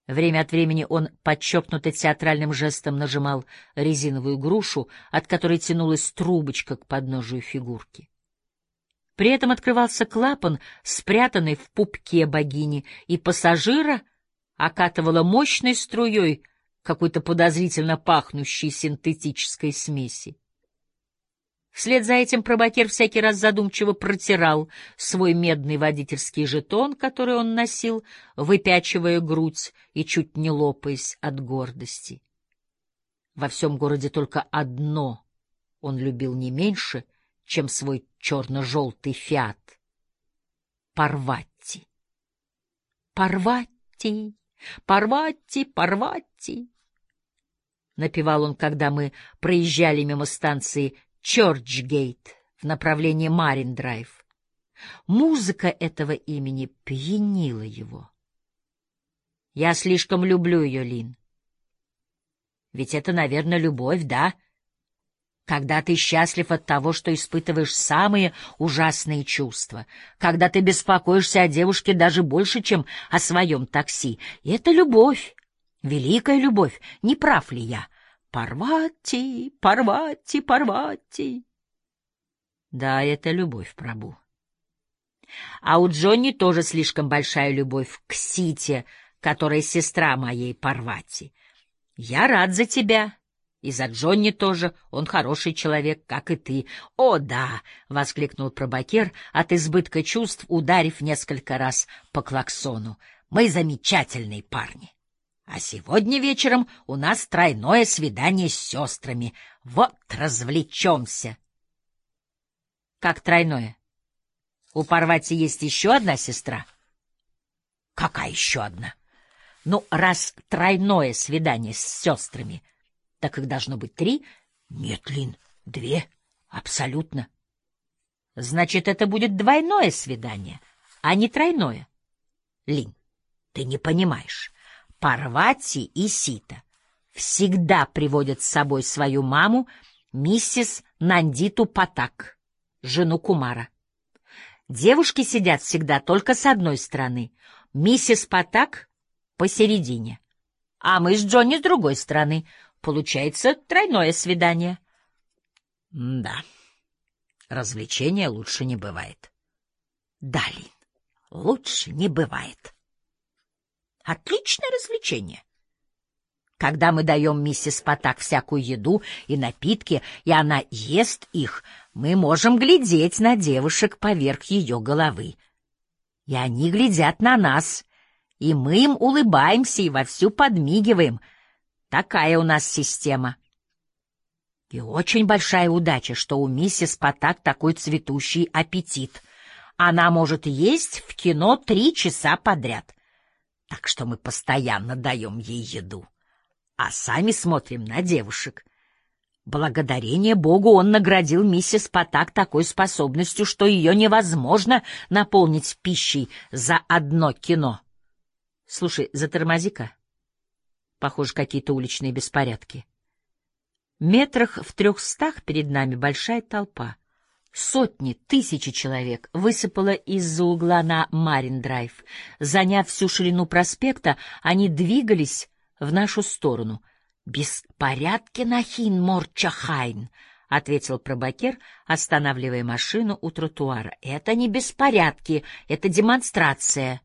Время от времени он подчеркнуто театральным жестом нажимал резиновую грушу, от которой тянулась трубочка к подножию фигурки. При этом открывался клапан, спрятанный в пупке богини, и пассажира окатывало мощной струей какой-то подозрительно пахнущей синтетической смеси. Вслед за этим пробакер всякий раз задумчиво протирал свой медный водительский жетон, который он носил, выпячивая грудь и чуть не лопаясь от гордости. Во всем городе только одно он любил не меньше, чем свой черно-желтый «Фиат» — Парватти. «Парватти, Парватти, Парватти», — напевал он, когда мы проезжали мимо станции Чёрчгейт в направлении Марин-драйв. Музыка этого имени пьянила его. Я слишком люблю ее, Лин. Ведь это, наверное, любовь, да? Когда ты счастлив от того, что испытываешь самые ужасные чувства, когда ты беспокоишься о девушке даже больше, чем о своем такси. И это любовь, великая любовь, не прав ли я? Парвати, Парвати, Парвати. Да, это любовь, Прабу. А у Джонни тоже слишком большая любовь к Сите, которая сестра моей Парвати. Я рад за тебя. И за Джонни тоже. Он хороший человек, как и ты. — О, да! — воскликнул пробакер, от избытка чувств ударив несколько раз по клаксону. — Мы замечательные парни. А сегодня вечером у нас тройное свидание с сестрами. Вот развлечемся. — Как тройное? У Парвати есть еще одна сестра? — Какая еще одна? — Ну, раз тройное свидание с сестрами, так их должно быть 3. Нет, Лин, 2. Абсолютно. Значит, это будет двойное свидание, а не тройное. Лин, ты не понимаешь. Парвати и Сита всегда приводят с собой свою маму, миссис Нандиту Патак, жену Кумара. Девушки сидят всегда только с одной стороны, миссис Патак посередине, а мы с Джонни с другой стороны. Получается тройное свидание. Да, развлечения лучше не бывает. Да, Лин, лучше не бывает. Отличное развлечение. Когда мы даем миссис Патак всякую еду и напитки, и она ест их, мы можем глядеть на девушек поверх ее головы. И они глядят на нас, и мы им улыбаемся и вовсю подмигиваем. Такая у нас система. И очень большая удача, что у миссис Патак такой цветущий аппетит. Она может есть в кино 3 часа подряд. Так что мы постоянно даем ей еду, а сами смотрим на девушек. Благодарение Богу он наградил миссис Патак такой способностью, что ее невозможно наполнить пищей за одно кино. Слушай, затормози-ка. Похоже, какие-то уличные беспорядки. Метрах в 300 перед нами большая толпа. Сотни, тысячи человек высыпало из-за угла на Марин-драйв. Заняв всю ширину проспекта, они двигались в нашу сторону. «Беспорядки на Хин-Морчахайн», — ответил пробакер, останавливая машину у тротуара. «Это не беспорядки, это демонстрация».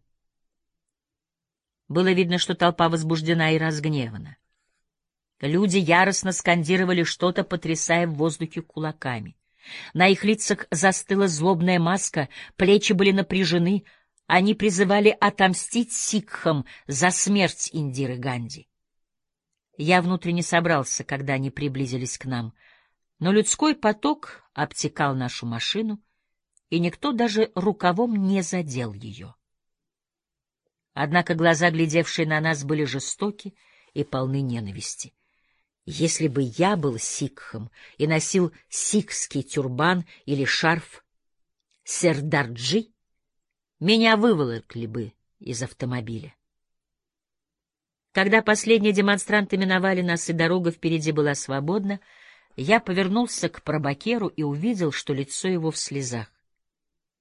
Было видно, что толпа возбуждена и разгневана. Люди яростно скандировали что-то, потрясая в воздухе кулаками. На их лицах застыла злобная маска, плечи были напряжены, они призывали отомстить сикхам за смерть Индиры Ганди. Я внутренне собрался, когда они приблизились к нам, но людской поток обтекал нашу машину, и никто даже рукавом не задел ее. Однако глаза, глядевшие на нас, были жестоки и полны ненависти. Если бы я был сикхом и носил сикхский тюрбан или шарф сердарджи, меня выволокли бы из автомобиля. Когда последние демонстранты миновали нас и дорога впереди была свободна, я повернулся к пробакеру и увидел, что лицо его в слезах.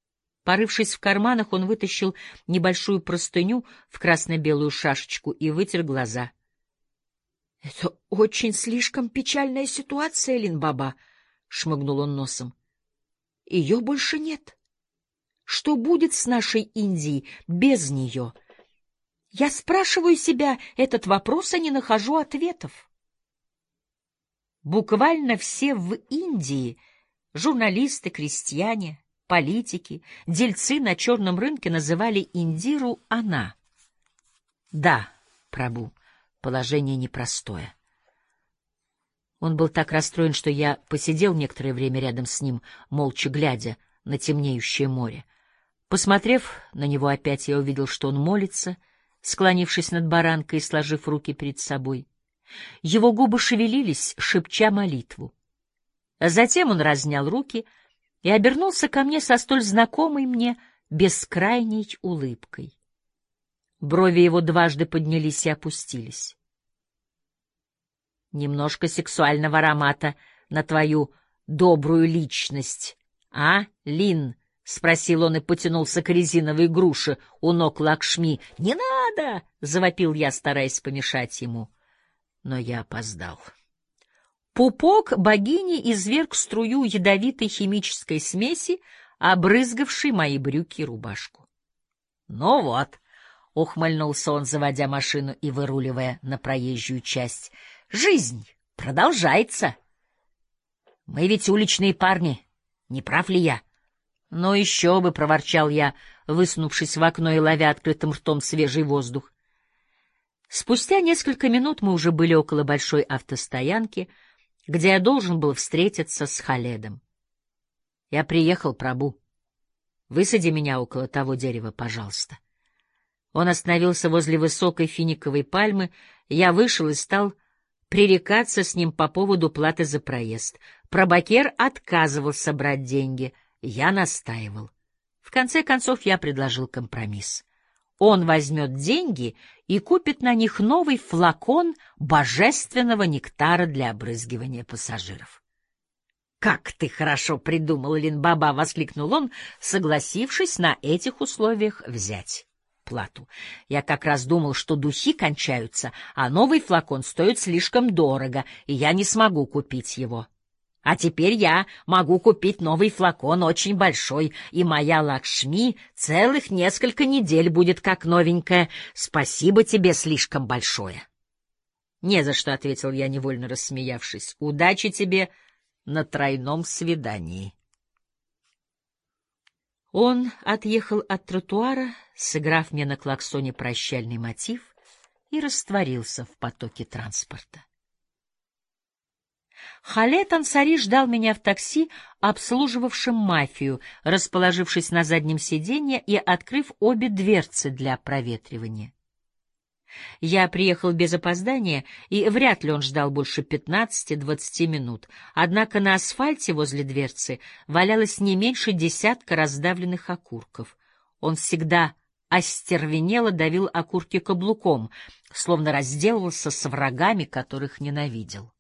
Порывшись в карманах, он вытащил небольшую простыню в красно-белую шашечку и вытер глаза. — Это очень слишком печальная ситуация, Лин-Баба, — шмыгнул он носом. — Ее больше нет. Что будет с нашей Индией без нее? Я спрашиваю себя этот вопрос, а не нахожу ответов. Буквально все в Индии — журналисты, крестьяне, политики, дельцы на черном рынке — называли Индиру она. Да, Прабу, положение непростое. Он был так расстроен, что я посидел некоторое время рядом с ним, молча глядя на темнеющее море. Посмотрев на него опять, я увидел, что он молится, склонившись над баранкой и сложив руки перед собой. Его губы шевелились, шепча молитву. А затем он разнял руки и обернулся ко мне со столь знакомой мне бескрайней улыбкой. Брови его дважды поднялись и опустились. Немножко сексуального аромата на твою добрую личность, а, Лин? — спросил он и потянулся к резиновой груше у ног Лакшми. — Не надо! — завопил я, стараясь помешать ему. Но я опоздал. Пупок богини изверг струю ядовитой химической смеси, обрызгавшей мои брюки и рубашку. — Ну вот, — ухмыльнулся он, заводя машину и выруливая на проезжую часть, — жизнь продолжается. Мы ведь уличные парни, не прав ли я? — Ну еще бы, — проворчал я, высунувшись в окно и ловя открытым ртом свежий воздух. Спустя несколько минут мы уже были около большой автостоянки, где я должен был встретиться с Халедом. — Я приехал, Прабу. Высади меня около того дерева, пожалуйста. Он остановился возле высокой финиковой пальмы, я вышел и стал пререкаться с ним по поводу платы за проезд. Прабакер отказывался брать деньги, я настаивал. В конце концов я предложил компромисс. Он возьмет деньги и купит на них новый флакон божественного нектара для обрызгивания пассажиров. — Как ты хорошо придумал, Лин-Баба! — воскликнул он, согласившись на этих условиях взять плату. Я как раз думал, что духи кончаются, а новый флакон стоит слишком дорого, и я не смогу купить его. А теперь я могу купить новый флакон, очень большой, и моя Лакшми целых несколько недель будет как новенькая. Спасибо тебе слишком большое. — Не за что, — ответил я, невольно рассмеявшись. — Удачи тебе на тройном свидании. Он отъехал от тротуара, сыграв мне на клаксоне прощальный мотив, и растворился в потоке транспорта. Халед Ансари ждал меня в такси, обслуживавшем мафию, расположившись на заднем сиденье и открыв обе дверцы для проветривания. Я приехал без опоздания, и вряд ли он ждал больше 15-20 минут. Однако на асфальте возле дверцы валялось не меньше десятка раздавленных окурков. Он всегда остервенело давил окурки каблуком, словно разделывался с врагами, которых ненавидел.